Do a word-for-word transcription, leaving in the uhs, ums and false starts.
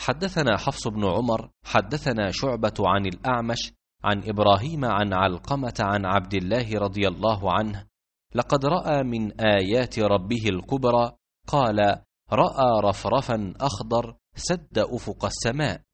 حدثنا حفص بن عمر حدثنا شعبة عن الأعمش عن إبراهيم عن علقمة عن عبد الله رضي الله عنه لقد رأى من آيات ربه الكبرى قال: رأى رفرفا أخضر سد أفق السماء،